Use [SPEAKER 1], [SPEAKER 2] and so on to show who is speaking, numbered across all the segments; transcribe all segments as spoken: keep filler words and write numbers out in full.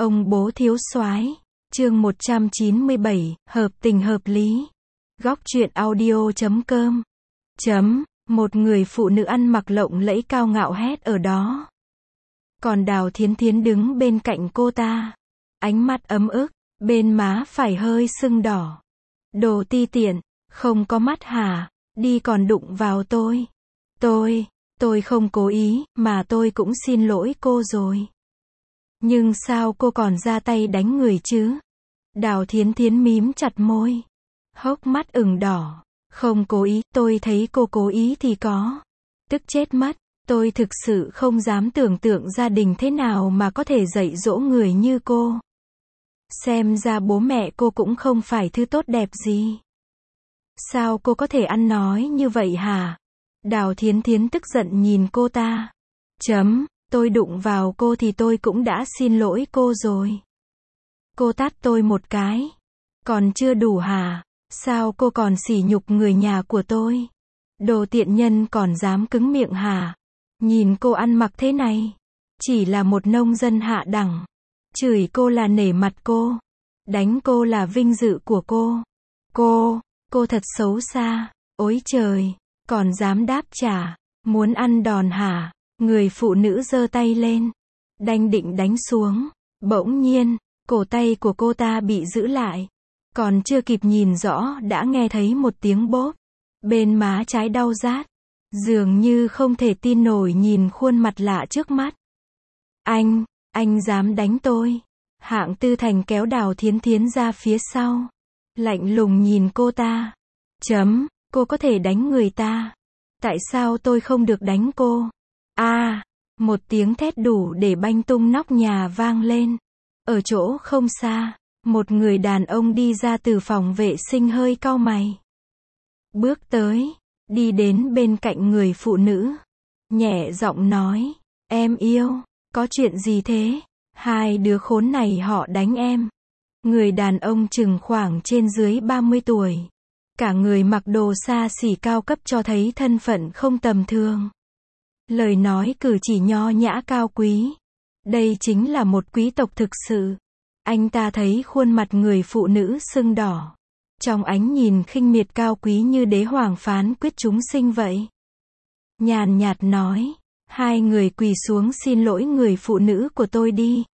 [SPEAKER 1] Ông bố thiếu soái, chương một trăm chín mươi bảy, hợp tình hợp lý. Góc truyện audio chấm com. Chấm, một người phụ nữ ăn mặc lộng lẫy cao ngạo hét ở đó. Còn Đào Thiến Thiến đứng bên cạnh cô ta. Ánh mắt ấm ức, bên má phải hơi sưng đỏ. Đồ ti tiện, không có mắt hả, đi còn đụng vào tôi. Tôi, tôi không cố ý, mà tôi cũng xin lỗi cô rồi. Nhưng sao cô còn ra tay đánh người chứ? Đào Thiến Thiến mím chặt môi. Hốc mắt ửng đỏ. Không cố ý, tôi thấy cô cố ý thì có. Tức chết mất, tôi thực sự không dám tưởng tượng gia đình thế nào mà có thể dạy dỗ người như cô. Xem ra bố mẹ cô cũng không phải thứ tốt đẹp gì. Sao cô có thể ăn nói như vậy hả? Đào Thiến Thiến tức giận nhìn cô ta. Chấm, tôi đụng vào cô thì tôi cũng đã xin lỗi cô rồi. Cô tát tôi một cái. Còn chưa đủ hả? Sao cô còn sỉ nhục người nhà của tôi? Đồ tiện nhân còn dám cứng miệng hả? Nhìn cô ăn mặc thế này. Chỉ là một nông dân hạ đẳng. Chửi cô là nể mặt cô. Đánh cô là vinh dự của cô. Cô, cô thật xấu xa. Ôi trời, còn dám đáp trả. Muốn ăn đòn hả? Người phụ nữ giơ tay lên. Đanh định đánh xuống. Bỗng nhiên, cổ tay của cô ta bị giữ lại. Còn chưa kịp nhìn rõ đã nghe thấy một tiếng bốp. Bên má trái đau rát. Dường như không thể tin nổi nhìn khuôn mặt lạ trước mắt. Anh, anh dám đánh tôi. Hạng Tư Thành kéo Đào Thiến Thiến ra phía sau. Lạnh lùng nhìn cô ta. Chấm, cô có thể đánh người ta. Tại sao tôi không được đánh cô? A, à, một tiếng thét đủ để banh tung nóc nhà vang lên. Ở chỗ không xa, một người đàn ông đi ra từ phòng vệ sinh hơi cau mày. Bước tới, đi đến bên cạnh người phụ nữ. Nhẹ giọng nói, em yêu, có chuyện gì thế? Hai đứa khốn này họ đánh em. Người đàn ông chừng khoảng trên dưới ba mươi tuổi. Cả người mặc đồ xa xỉ cao cấp cho thấy thân phận không tầm thường. Lời nói cử chỉ nho nhã cao quý. Đây chính là một quý tộc thực sự. Anh ta thấy khuôn mặt người phụ nữ sưng đỏ. Trong ánh nhìn khinh miệt cao quý như đế hoàng phán quyết chúng sinh vậy. Nhàn nhạt nói, hai người quỳ xuống xin lỗi người phụ nữ của tôi đi.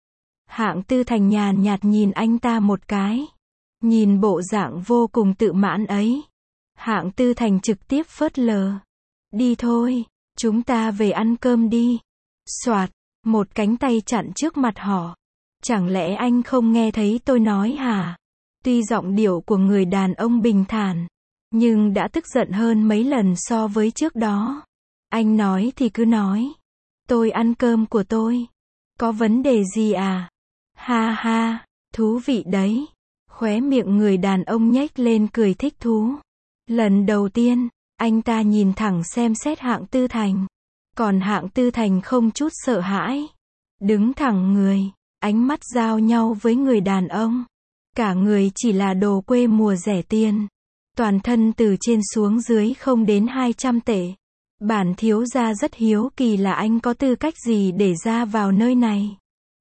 [SPEAKER 1] Hạng Tư Thành nhàn nhạt nhìn anh ta một cái. Nhìn bộ dạng vô cùng tự mãn ấy. Hạng Tư Thành trực tiếp phớt lờ. Đi thôi, chúng ta về ăn cơm đi. Soạt, một cánh tay chặn trước mặt họ. Chẳng lẽ anh không nghe thấy tôi nói hả? Tuy giọng điệu của người đàn ông bình thản, nhưng đã tức giận hơn mấy lần so với trước đó. Anh nói thì cứ nói. Tôi ăn cơm của tôi. Có vấn đề gì à? Ha ha, thú vị đấy. Khóe miệng người đàn ông nhếch lên cười thích thú. Lần đầu tiên, anh ta nhìn thẳng xem xét Hạng Tư Thành. Còn Hạng Tư Thành không chút sợ hãi. Đứng thẳng người, ánh mắt giao nhau với người đàn ông. Cả người chỉ là đồ quê mùa rẻ tiền. Toàn thân từ trên xuống dưới không đến hai trăm tệ. Bản thiếu gia rất hiếu kỳ là anh có tư cách gì để ra vào nơi này.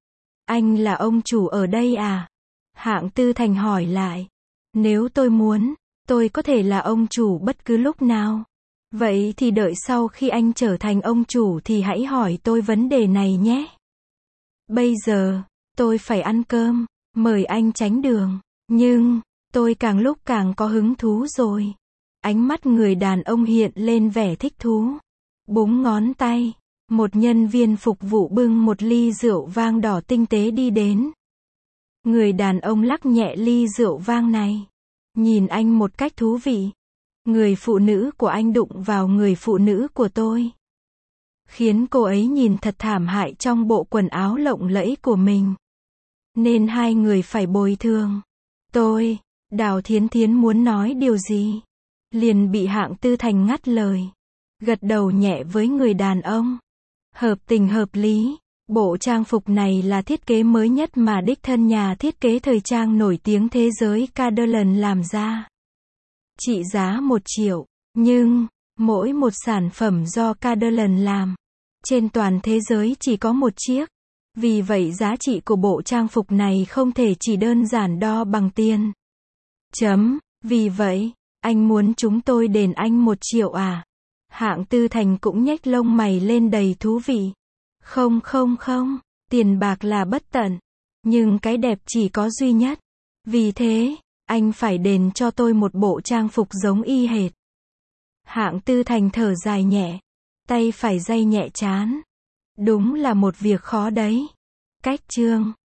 [SPEAKER 1] Anh là ông chủ ở đây à? Hạng Tư Thành hỏi lại. Nếu tôi muốn, tôi có thể là ông chủ bất cứ lúc nào. Vậy thì đợi sau khi anh trở thành ông chủ thì hãy hỏi tôi vấn đề này nhé. Bây giờ, tôi phải ăn cơm, mời anh tránh đường. Nhưng, tôi càng lúc càng có hứng thú rồi. Ánh mắt người đàn ông hiện lên vẻ thích thú. Búng ngón tay, một nhân viên phục vụ bưng một ly rượu vang đỏ tinh tế đi đến. Người đàn ông lắc nhẹ ly rượu vang này. Nhìn anh một cách thú vị. Người phụ nữ của anh đụng vào người phụ nữ của tôi. Khiến cô ấy nhìn thật thảm hại trong bộ quần áo lộng lẫy của mình. Nên hai người phải bồi thường. Tôi, Đào Thiến Thiến muốn nói điều gì? Liền bị Hạng Tư Thành ngắt lời. Gật đầu nhẹ với người đàn ông. Hợp tình hợp lý. Bộ trang phục này là thiết kế mới nhất mà đích thân nhà thiết kế thời trang nổi tiếng thế giới Caderland làm ra. Trị giá một triệu. Nhưng, mỗi một sản phẩm do Caderland làm, trên toàn thế giới chỉ có một chiếc. Vì vậy giá trị của bộ trang phục này không thể chỉ đơn giản đo bằng tiền. Chấm. Vì vậy, anh muốn chúng tôi đền anh một triệu à? Hạng Tư Thành cũng nhếch lông mày lên đầy thú vị. Không không không, tiền bạc là bất tận. Nhưng cái đẹp chỉ có duy nhất. Vì thế, anh phải đền cho tôi một bộ trang phục giống y hệt. Hạng Tư Thành thở dài nhẹ. Tay phải day nhẹ trán. Đúng là một việc khó đấy. Cách chương